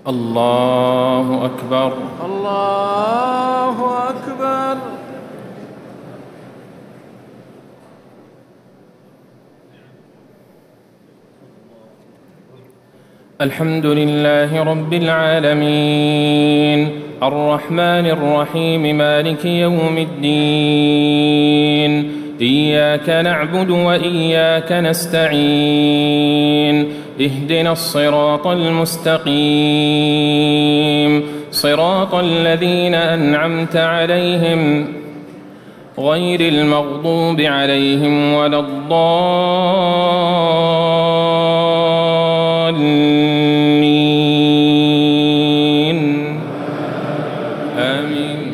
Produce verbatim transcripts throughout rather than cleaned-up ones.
الله أكبر. الله أكبر. الحمد لله رب العالمين الرحمن الرحيم مالك يوم الدين إياك نعبد وإياك نستعين اهدنا الصراط المستقيم صراط الذين أنعمت عليهم غير المغضوب عليهم ولا الضالين آمين.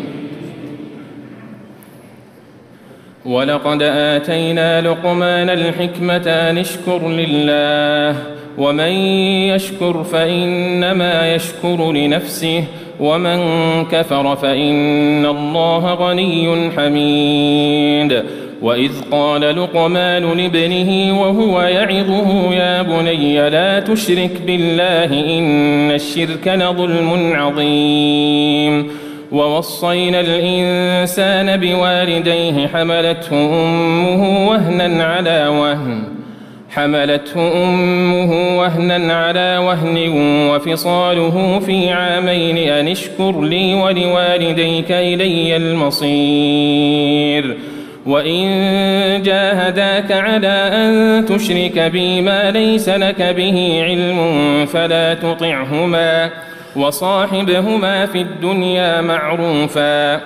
ولقد آتينا لقمان الحكمة أن اشكر لله ومن يشكر فإنما يشكر لنفسه ومن كفر فإن الله غني حميد. وإذ قال لقمان لابنه وهو يعظه يا بني لا تشرك بالله إن الشرك لظلم عظيم. ووصينا الإنسان بوالديه حملته أمه وهنا على وهن حملته أمه وهنا على وهن وفصاله في عامين أن اشكر لي ولوالديك إلي المصير. وإن جاهداك على أن تشرك بي ما ليس لك به علم فلا تطعهما وصاحبهما في الدنيا معروفا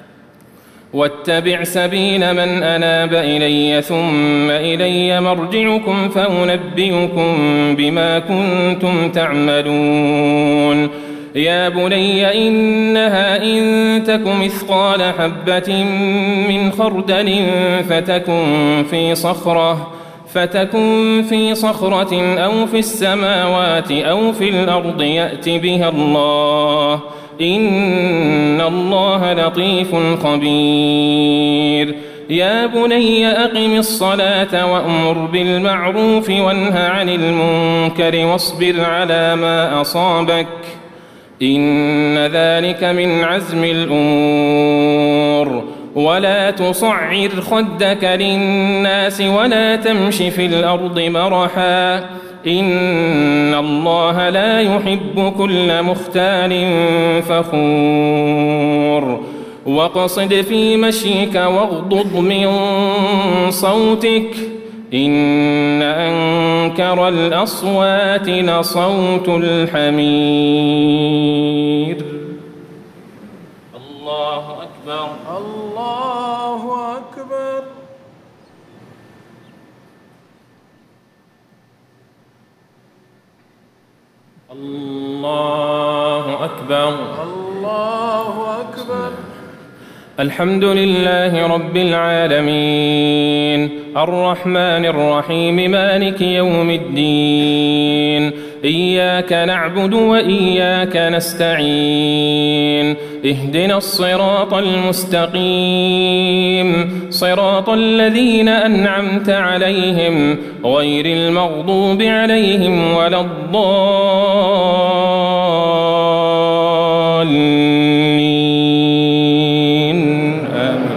واتبع سبيل من أناب إلي ثم إلي مرجعكم فأنبئكم بما كنتم تعملون. يا بني إنها إن تك مثقال حبة من خردل فتكن في صخرة فتكن في صخرة أو في السماوات أو في الأرض يأت بها الله إن الله لطيف خبير. يا بني أقم الصلاة وأمر بالمعروف وانه عن المنكر واصبر على ما أصابك إن ذلك من عزم الأمور. ولا تصعر خدك للناس ولا تمش في الأرض مرحا إن الله لا يحب كل مختال فخور. واقصد في مشيك واغضض من صوتك إن أنكر الأصوات لصوت الحمير. الله أكبر. الله أكبر. الله أكبر. الله أكبر. الحمد لله رب العالمين الرحمن الرحيم مالك يوم الدين إياك نعبد وإياك نستعين اهدنا الصراط المستقيم صراط الذين أنعمت عليهم غير المغضوب عليهم ولا الضالين آمين.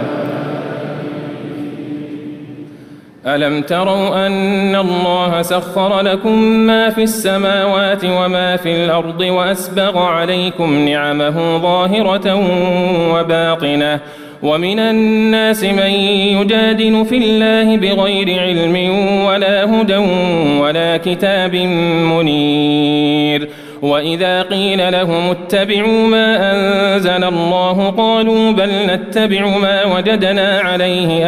ألم تروا أن الله سخر لكم ما في السماوات وما في الأرض وأسبغ عليكم نعمه ظاهرة وباطنة ومن الناس من يجادل في الله بغير علم ولا هدى ولا كتاب منير. وإذا قيل لهم اتبعوا ما أنزل الله قالوا بل نتبع ما وجدنا عليه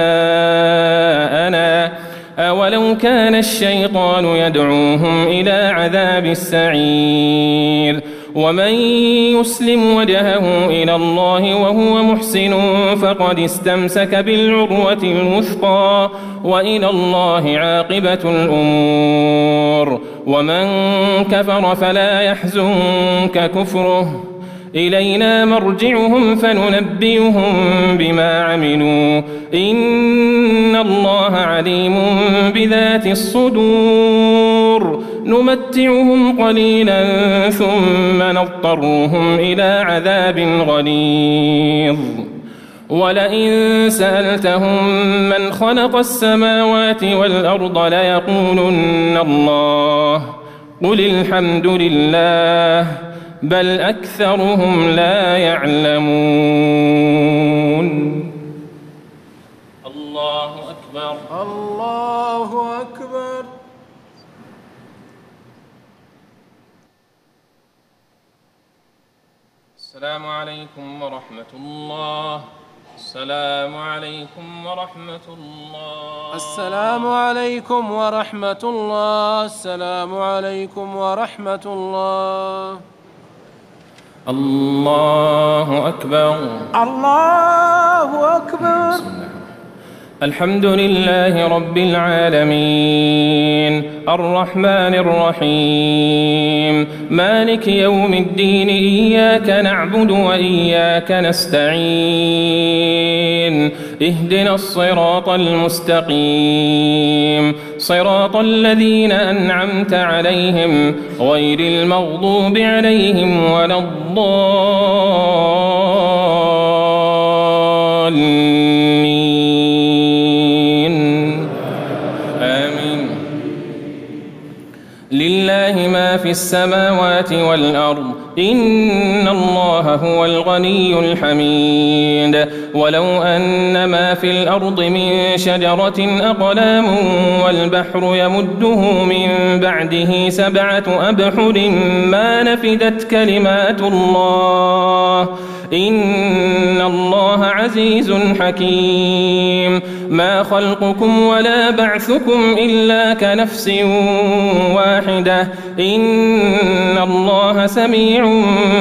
آباءنا أولو كان الشيطان يدعوهم إلى عذاب السعير. ومن يسلم وجهه إلى الله وهو محسن فقد استمسك بالعروة الوثقى وإلى الله عاقبة الأمور. ومن كفر فلا يحزنك كفره إلينا مرجعهم فننبئهم بما عملوا إن الله عليم بذات الصدور. نمتعهم قليلا ثم نضطرهم إلى عذاب غليظ ولئن سألتهم من خلق السماوات والأرض ليقولن الله قل الحمد لله بل أكثرهم لا يعلمون. الله أكبر. الله أكبر. السلام عليكم ورحمة الله. السلام عليكم ورحمة الله. السلام عليكم ورحمة الله. السلام عليكم ورحمة الله. الله أكبر. الله أكبر. الحمد لله رب العالمين الرحمن الرحيم مالك يوم الدين إياك نعبد وإياك نستعين اهدنا الصراط المستقيم صراط الذين أنعمت عليهم غير المغضوب عليهم ولا الضالين آمين. لله ما في السماوات والأرض إن الله هو الغني الحميد ولو أن ما في الأرض من شجرة أقلام والبحر يمده من بعده سبعة أبحر ما نفدت كلمات الله إن الله عزيز حكيم. ما خلقكم ولا بعثكم إلا كنفس واحدة إن الله سميع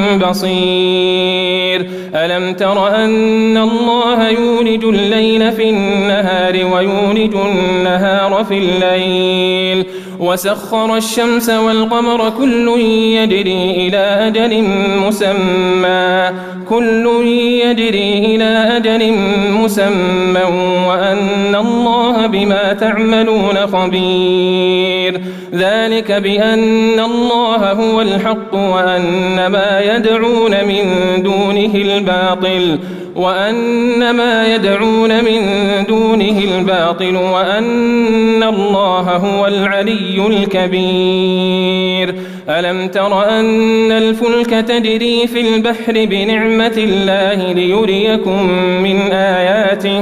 بصير. ألم تر أن الله يولج الليل في النهار ويولج النهار في الليل وسخر الشمس والقمر كل يجري إلى أجل مسمى كل يجري إلى أجل مسمى وأن الله بما تعملون خبير. ذلك بأن الله هو الحق وأن ما يدعون من دونه الباطل وأن ما يدعون من دونه الباطل وأن الله هو العلي الكبير. ألم تر أن الفلك تجري في البحر بنعمة الله ليريكم من آياته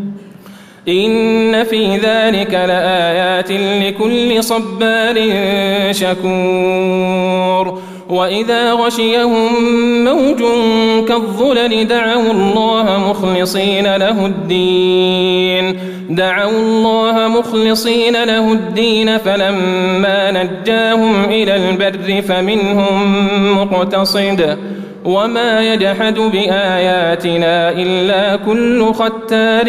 إن في ذلك لآيات لكل صبار شكور. وإذا غشيهم موج كالظلل دعوا الله مخلصين له الدين دعوا الله مخلصين له الدين فلما نجاهم إلى البر فمنهم مقتصد وما يجحد بآياتنا إلا كل ختار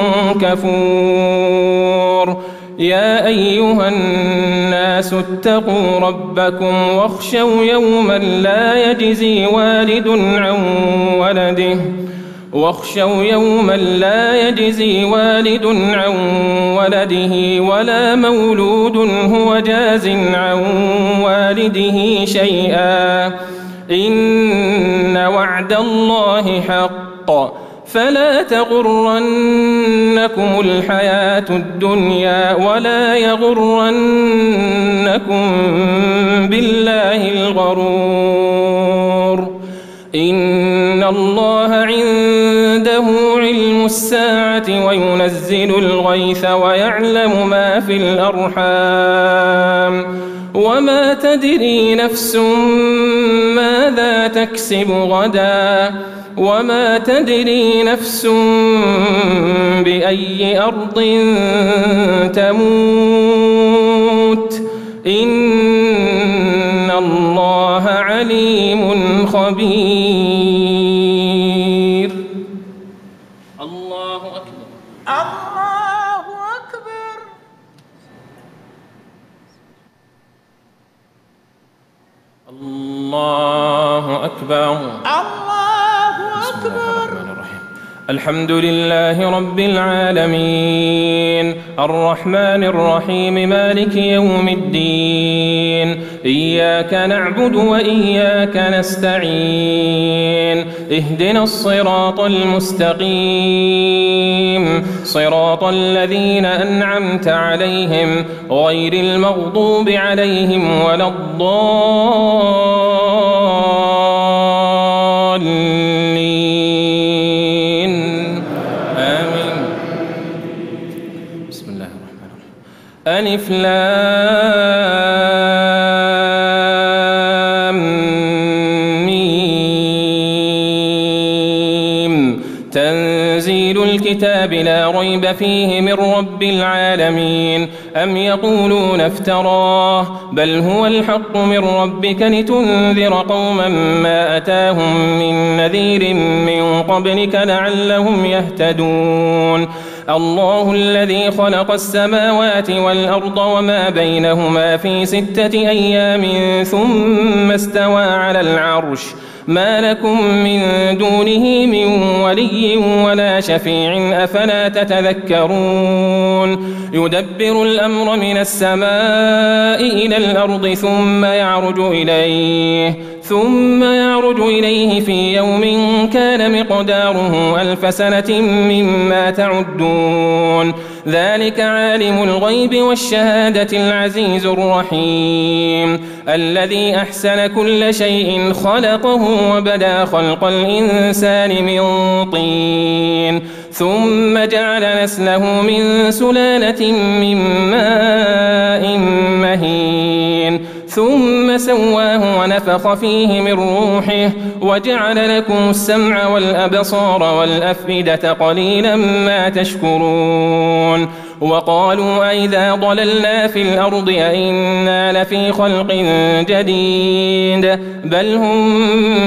كفور. يا أيها الناس اتقوا ربكم واخشوا يوما لا يجزي والد عن ولده واخشوا يوما لا يجزي والد عن ولده ولا مولود هو جاز عن والده شيئا إن وعد الله حق فلا تغرنكم الحياة الدنيا ولا يغرنكم بالله الغرور. إن الله عنده علم الساعة وينزل الغيث ويعلم ما في الأرحام وما تدري نفس ماذا تكسب غدا وما تدري نفس بأي أرض تموت إن الله عليم خبير. الله أكبر. الله أكبر. الله أكبر. الله أكبر. الحمد لله رب العالمين الرحمن الرحيم مالك يوم الدين إياك نعبد وإياك نستعين اهدنا الصراط المستقيم صراط الذين أنعمت عليهم غير المغضوب عليهم ولا الضالين آمين. بسم الله الرحمن الرحيم. ألف لام ميم تنزيل الكتاب لا ريب فيه من رب العالمين. أم يقولون افتراه بل هو الحق من ربك لتنذر قوما ما أتاهم من نذير من قبلك لعلهم يهتدون. الله الذي خلق السماوات والأرض وما بينهما في ستة أيام ثم استوى على العرش ما لكم من دونه من ولي ولا شفيع أفلا تتذكرون. يدبر الأمر من السماء إلى الأرض ثم يعرج إليه ثم يعرج إليه في يوم كان مقداره ألف سنة مما تعدون. ذلك عالم الغيب والشهادة العزيز الرحيم الذي أحسن كل شيء خلقه وبدأ خلق الإنسان من طين ثم جعل نسله من سلالة من ماء مهين ثم سواه ونفخ فيه من روحه وجعل لكم السمع والأبصار والأفئدة قليلا ما تشكرون. وقالوا أئذا ضللنا في الأرض أئنا لفي خلق جديد بل هم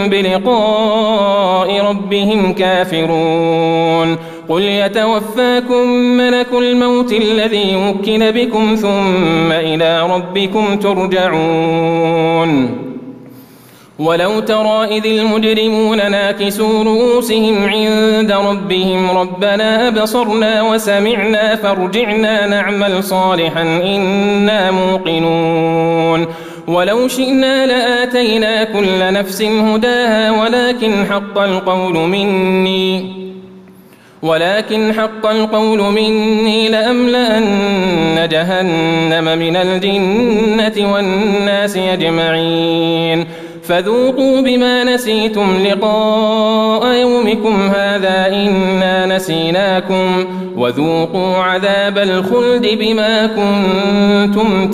بلقاء ربهم كافرون. قل يتوفاكم ملك الموت الذي وكل بكم ثم إلى ربكم ترجعون. ولو ترى إذ المجرمون ناكسوا رؤوسهم عند ربهم ربنا أبصرنا وسمعنا فارجعنا نعمل صالحا إنا موقنون. ولو شئنا لآتينا كل نفس هداها ولكن حق القول مني ولكن حق القول مني لأملأن جهنم من الجنة والناس أجمعين. فذوقوا بما نسيتم لقاء يومكم هذا إنا نسيناكم وذوقوا عذاب الخلد بما كنتم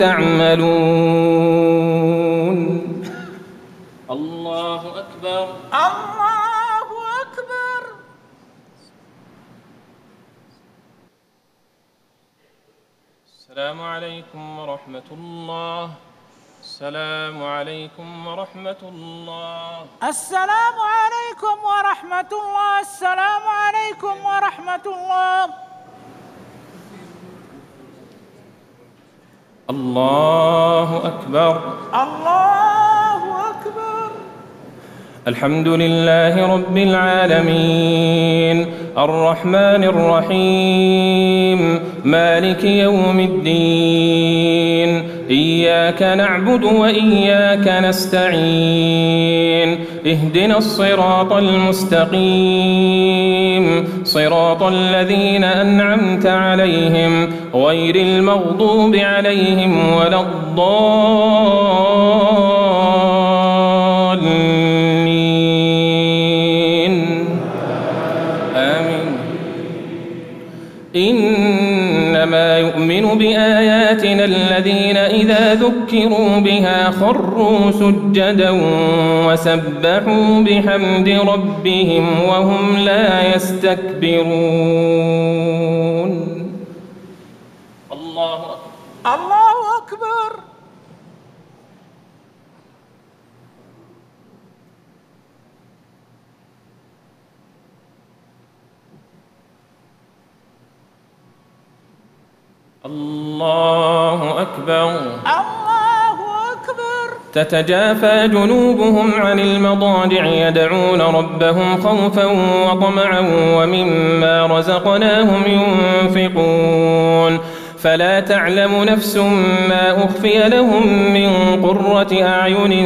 تعملون. الله أكبر. الله أكبر. السلام عليكم ورحمة الله. السلام عليكم ورحمة الله. السلام عليكم ورحمة الله. السلام عليكم ورحمة الله. الله أكبر. الله أكبر. الحمد لله رب العالمين الرحمن الرحيم مالك يوم الدين إياك نعبد وإياك نستعين اهدنا الصراط المستقيم صراط الذين أنعمت عليهم غير المغضوب عليهم ولا الضالين آمين. إنما يؤمن بآياتنا الذين إذا ذكروا بها خروا سجدا وسبحوا بحمد ربهم وهم لا يستكبرون. الله أكبر. الله أكبر. الله أكبر. الله أكبر. تتجافى جنوبهم عن المضاجع يدعون ربهم خوفا وطمعا ومما رزقناهم ينفقون فلا تعلم نفس ما أخفي لهم من قرة أعين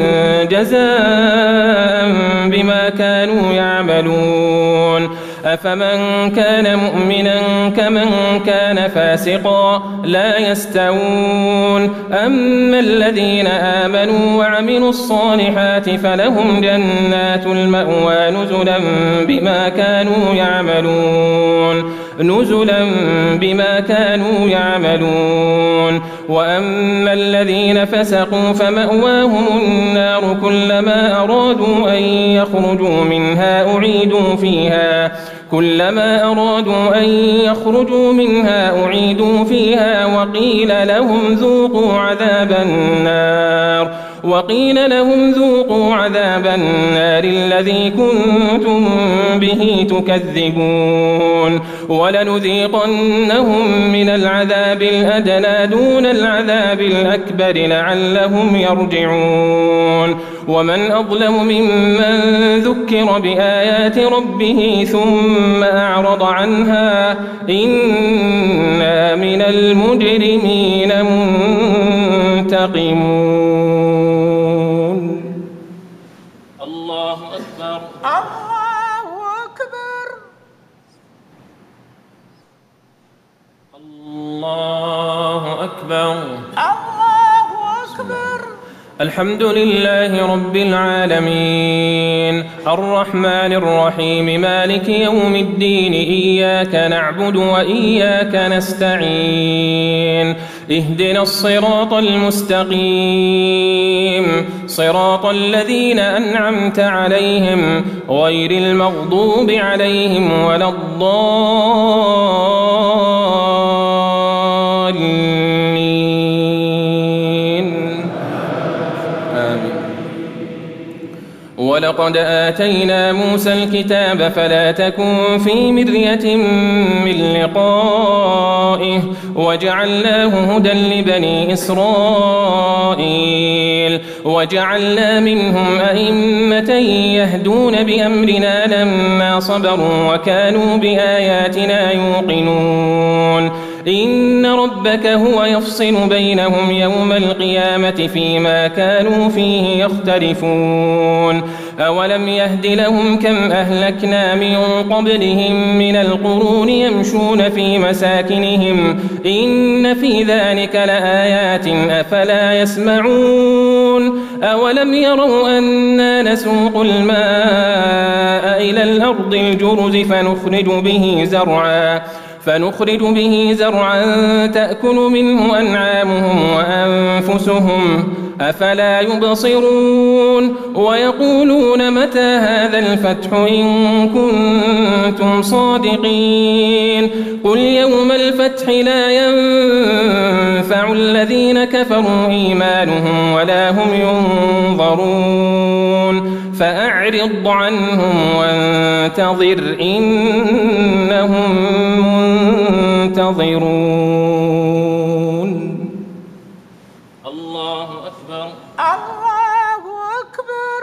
جزاء بما كانوا يعملون أفمن كان مؤمنا كمن كان فاسقا لا يستوون أما الذين آمنوا وعملوا الصالحات فلهم جنات المأوى نزلا بما كانوا يعملون نزلا بما كانوا يعملون وأما الذين فسقوا فمأواهم النار كلما أرادوا أن يخرجوا منها أعيدوا فيها كلما أرادوا أن يخرجوا منها أعيدوا فيها وقيل لهم ذوقوا عذاب النار وقيل لهم ذوقوا عذاب النار الذي كنتم به تكذبون ولنذيقنهم من العذاب الأدنى دون العذاب الأكبر لعلهم يرجعون ومن أظلم ممن ذكر بآيات ربه ثم أعرض عنها إنا من المجرمين منتقمون. الله أكبر. الله أكبر. الله أكبر. الله أكبر. الحمد لله رب العالمين الرحمن الرحيم مالك يوم الدين إياك نعبد وإياك نستعين اهدنا الصراط المستقيم صراط الذين أنعمت عليهم غير المغضوب عليهم ولا الضالين. ولقد آتينا موسى الكتاب فلا تكن في مرية من لقائه وجعلناه هدى لبني إسرائيل وجعلنا منهم أئمة يهدون بأمرنا لما صبروا وكانوا بآياتنا يوقنون إن ربك هو يفصل بينهم يوم القيامة فيما كانوا فيه يختلفون أولم يهد لهم كم أهلكنا من قبلهم من القرون يمشون في مساكنهم إن في ذلك لآيات أفلا يسمعون أولم يروا أنا نسوق الماء إلى الأرض الجرز فنخرج به زرعا فنخرج به زرعا تأكل منه أنعامهم وأنفسهم أفلا يبصرون ويقولون متى هذا الفتح إن كنتم صادقين قل يوم الفتح لا ينفع الذين كفروا إيمانهم ولا هم ينظرون فأعرض عنهم وانتظر إنهم منتظرون. الله أكبر. الله أكبر.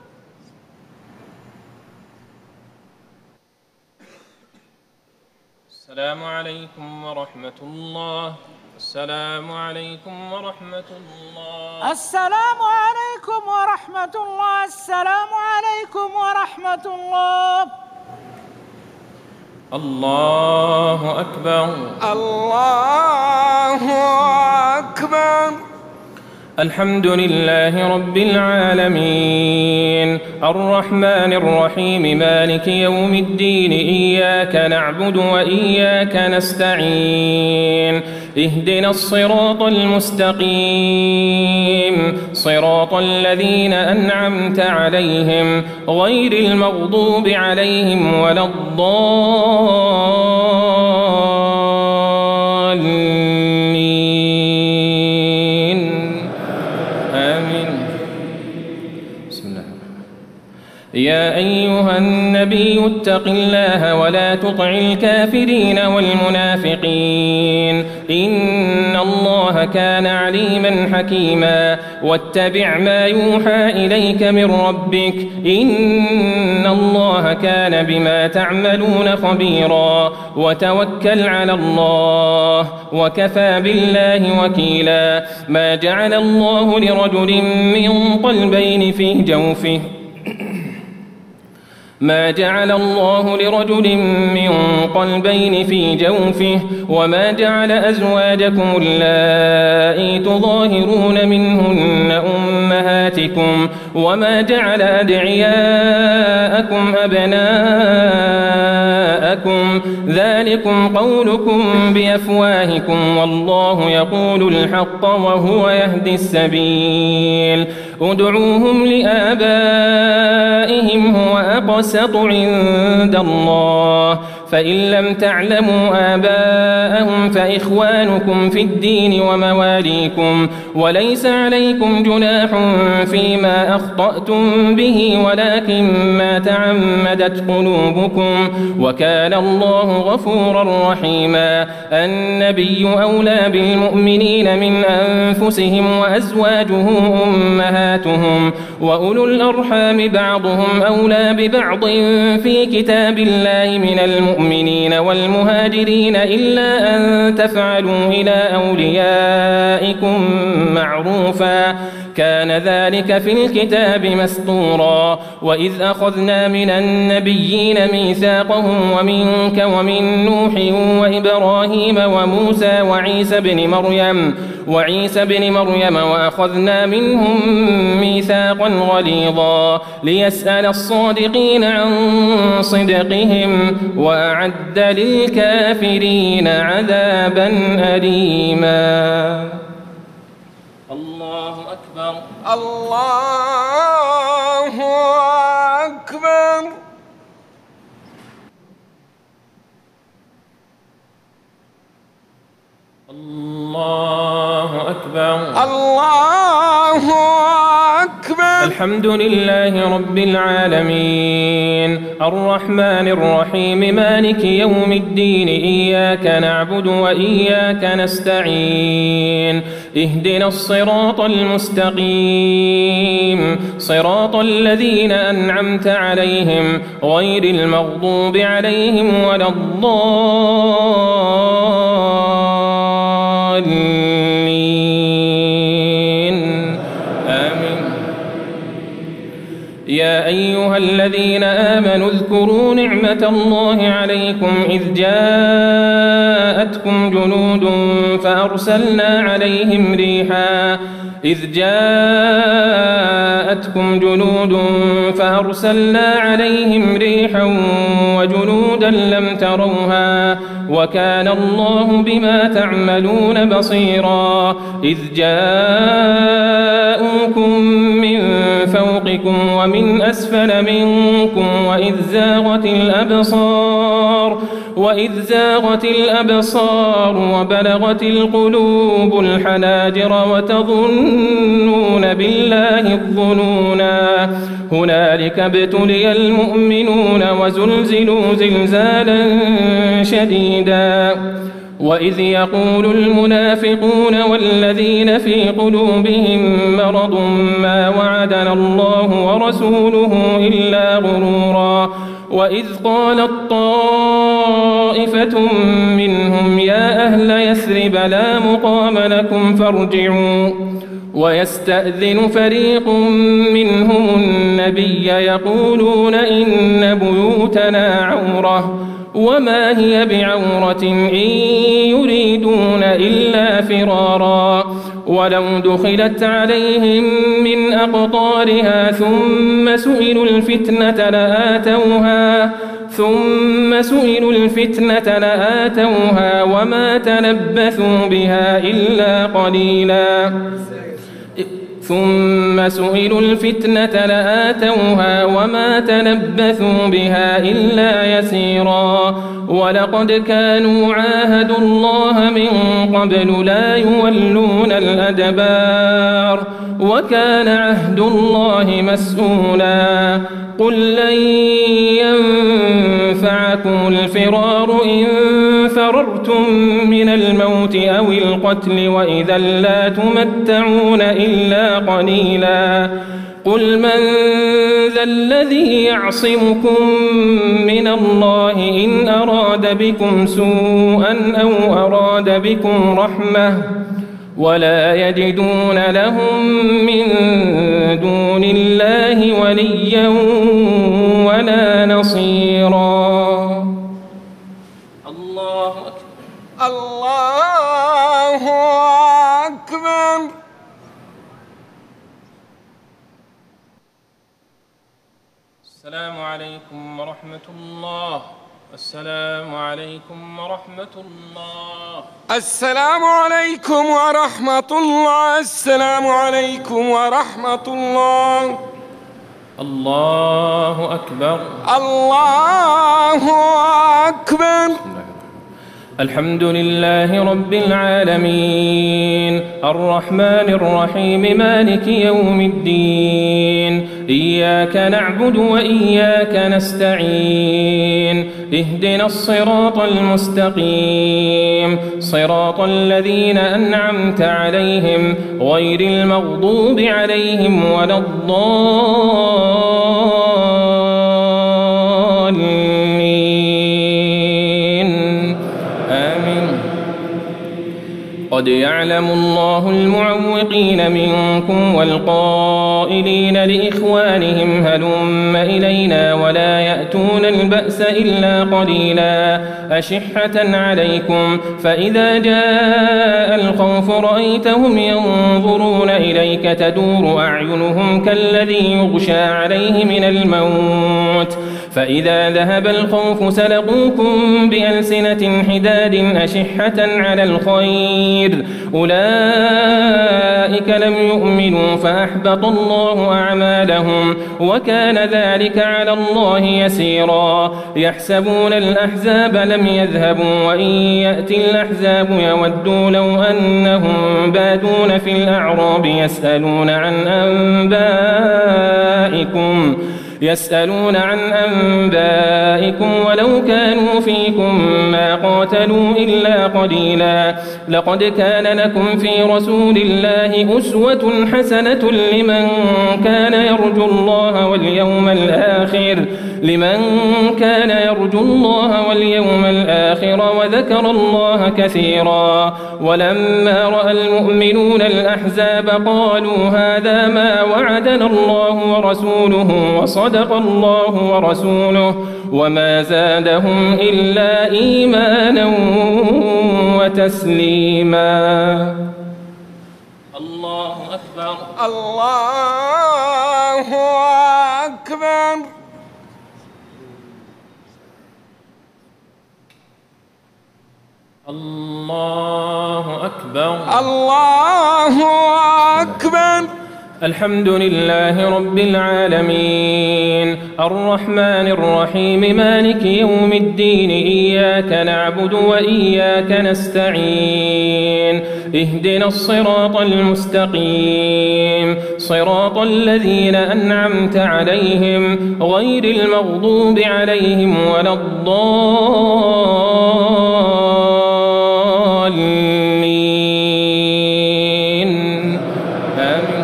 السلام عليكم ورحمة الله. السلام عليكم ورحمة الله. السلام عليكم ورحمة الله. السلام عليكم ورحمة الله. الله أكبر. الله أكبر. الحمد لله رب العالمين الرحمن الرحيم مالك يوم الدين إياك نعبد وإياك نستعين اهدنا الصراط المستقيم صراط الذين أنعمت عليهم غير المغضوب عليهم ولا الضالين. آمين. بسم الله الرحمن الرحيم. يا أيها النبي اتق الله ولا تطع الكافرين والمنافقين إن الله كان عليما حكيما واتبع ما يوحى إليك من ربك إن الله كان بما تعملون خبيرا وتوكل على الله وكفى بالله وكيلا. ما جعل الله لرجل من قلبين في جوفه ما جعل الله لرجل من قلبين في جوفه وما جعل أزواجكم اللائي تظاهرون منهن أمهاتكم وما جعل أدعياءكم أبناءكم ذلكم قولكم بأفواهكم والله يقول الحق وهو يهدي السبيل. ادعوهم لآبائهم هو أقسط عند الله فإن لم تعلموا آباءهم فإخوانكم في الدين ومواليكم وليس عليكم جناح فيما أخطأتم به ولكن ما تعمدت قلوبكم وكان الله غفورا رحيما. النبي أولى بالمؤمنين من أنفسهم وأزواجه أمهاتهم وأولو الأرحام بعضهم أولى ببعض في كتاب الله من المؤمنين المؤمنين والمهاجرين إلا أن تفعلوا إلى أوليائكم معروفا كان ذلك في الكتاب مسطورا. وإذ أخذنا من النبيين ميثاقهم ومنك ومن نوح وإبراهيم وموسى وعيسى بن مريم وعيسى بن مريم وأخذنا منهم ميثاقا غليظا ليسأل الصادقين عن صدقهم وأعد للكافرين عذابا أليما. الله أكبر. الله أكبر. الله أكبر. الله أكبر. الحمد لله رب العالمين الرحمن الرحيم مالك يوم الدين إياك نعبد وإياك نستعين اهدنا الصراط المستقيم صراط الذين أنعمت عليهم غير المغضوب عليهم ولا الضالين آمين. يا أيها الذين آمنوا اذكروا نعمة الله عليكم إذ جاءتكم جنود فأرسلنا عليهم ريحا إذ جاءتكم جنود فأرسلنا عليهم ريحا وجنودا لم تروها وكان الله بما تعملون بصيرا. إذ جاءوكم من فوقكم ومن أسفل منكم وإذ زاغت الأبصار وإذ زاغت الأبصار وبلغت القلوب الحناجر وتظنون بالله الظنونا هنالك ابتلي المؤمنون وزلزلوا زلزالا شديدا. وإذ يقول المنافقون والذين في قلوبهم مرض ما وعدنا الله ورسوله إلا غرورا. وإذ قالت طائفة منهم يا أهل يثرب لا مقام لكم فارجعوا ويستأذن فريق منهم النبي يقولون إن بيوتنا عورة وما هي بعورة إن يريدون إلا فرارا. ولو دخلت عليهم من أقطارها ثم سئلوا الفتنة لآتوها ثم سئلوا الفتنة لآتوها وما تلبثوا بها إلا قليلا ثم سئلوا الفتنة لآتوها وما تلبثوا بها إلا يسيرا. ولقد كانوا عاهدوا الله من قبل لا يولون الأدبار وكان عهد الله مسؤولا. قل لن ينفعكم الفرار إن فررتم من الموت أو القتل وإذا لا تمتعون إلا قليلا. قل من ذا الذي يعصمكم من الله إن أراد بكم سوءا أو أراد بكم رحمة ولا يجدون لهم من دون الله وليا ولا نصيرا. الله أكبر. الله أكبر. السلام عليكم ورحمة الله. السلام عليكم ورحمة الله. السلام عليكم ورحمة الله. السلام عليكم ورحمة الله. الله أكبر. الله أكبر. الحمد لله رب العالمين الرحمن الرحيم مالك يوم الدين إياك نعبد وإياك نستعين اهدنا الصراط المستقيم صراط الذين أنعمت عليهم غير المغضوب عليهم ولا الضالين. قد يعلم الله المعوقين منكم والقائلين لإخوانهم هلم إلينا ولا يأتون البأس إلا قليلا أشحة عليكم فإذا جاء الخوف رأيتهم ينظرون إليك تدور أعينهم كالذي يغشى عليه من الموت فإذا ذهب الخوف سلقوكم بألسنة حداد أشحة على الخير أولئك لم يؤمنوا فأحبط الله أعمالهم وكان ذلك على الله يسيرا. يحسبون الأحزاب لم يذهبوا وإن يأتي الأحزاب يودوا لو أنهم بادون في الأعراب يسألون عن أنبائكم يسألون عن أنبائكم ولو كانوا فيكم ما قاتلوا إلا قليلا. لقد كان لكم في رسول الله أسوة حسنة لمن كان يرجو الله واليوم الآخر لمن كان يرجو الله واليوم الآخر وذكر الله كثيرا. ولما رأى المؤمنون الأحزاب قالوا هذا ما وعدنا الله ورسوله وصدق الله ورسوله وما زادهم إلا إيمانا وتسليما. الله أكبر. الله أكبر. الله أكبر. الله أكبر. الحمد لله رب العالمين الرحمن الرحيم مالك يوم الدين إياك نعبد وإياك نستعين اهدنا الصراط المستقيم صراط الذين أنعمت عليهم غير المغضوب عليهم ولا الضالين. آمين.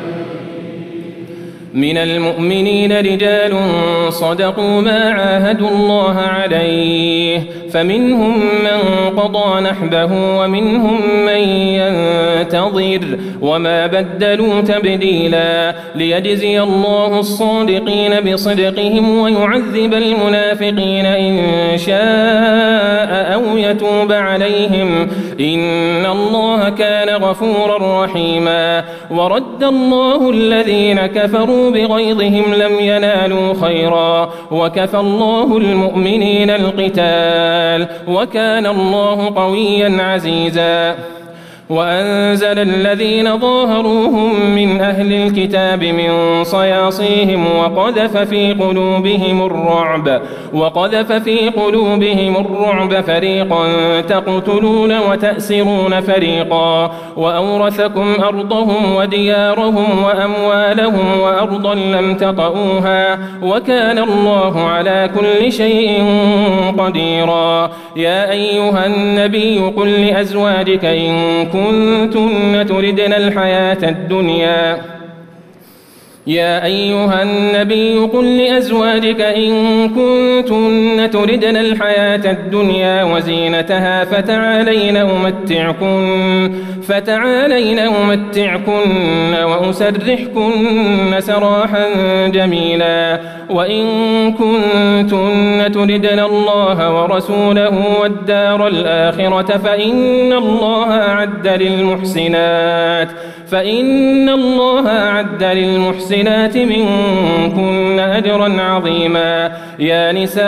من المؤمنين رجال صدقوا ما عاهدوا الله عليه فمنهم من قضى نحبه ومنهم من ينتظر وما بدلوا تبديلا ليجزي الله الصادقين بصدقهم ويعذب المنافقين إن شاء أو يتوب عليهم إن الله كان غفورا رحيما. ورد الله الذين كفروا بغيظهم لم ينالوا خيرا وكفى الله المؤمنين القتال وكان الله قويا عزيزا. وأنزل الذين ظاهروهم من أهل الكتاب من صياصيهم وقذف في قلوبهم الرعب وقذف في قلوبهم الرعب فريقا تقتلون وتأسرون فريقا وأورثكم أرضهم وديارهم وأموالهم وأرضا لم تطئوها وكان الله على كل شيء قديرا. يا أيها النبي قل لأزواجك إن كنتن تردن الحياة الدنيا يا أيها النبي قل لأزواجك إن كنتن تردن الحياة الدنيا وزينتها فتعالين أمتعكن فتعالين أمتعكن وأسرحكن سراحا جميلا وإن كنتن تردن الله ورسوله والدار الآخرة فإن الله أعد للمحسنات فإن الله أعد للمحسنات منكن أجرا عظيما يا نساء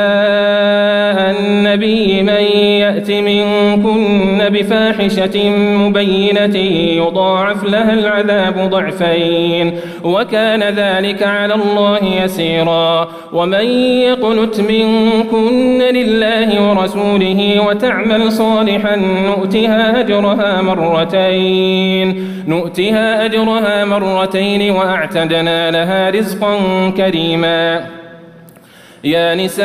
النبي من يأت منكن بفاحشة مبينة يضاعف لها العذاب ضعفين وكان ذلك على الله يسيرا ومن يقنت منكن لله ورسوله وتعمل صالحا نؤتها أجرها مرتين نؤتها أجرها مرتين وأعتدنا لها رزقا كريما يا نساء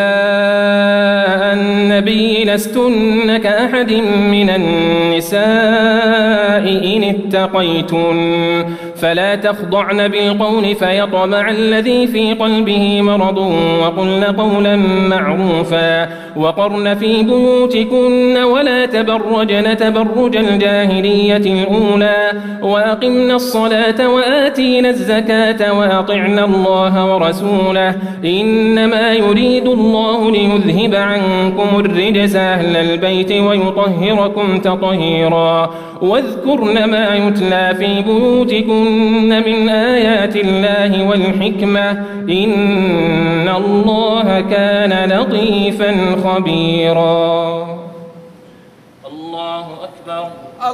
النبي لستن كأحد من النساء إن اتقيتن فلا تخضعن بالقول فيطمع الذي في قلبه مرض وقلن قولا معروفا وقرن في بيوتكن ولا تبرجن تبرج الجاهلية الأولى وأقمن الصلاة وآتينا الزكاة وأطعن الله ورسوله إنما يريد الله ليذهب عنكم الرجس أهل البيت ويطهركم تطهيرا واذكرن ما يتلى في بيوتكن من آيات الله والحكمة إن الله كان لطيفا خبيرا الله أكبر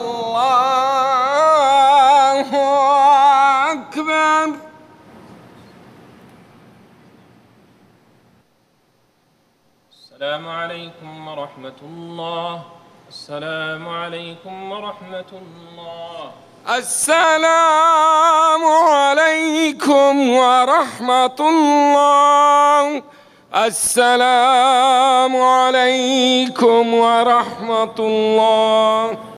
الله أكبر. السلام عليكم ورحمة الله. السلام عليكم ورحمة الله. السلام عليكم ورحمة الله. السلام عليكم ورحمة الله.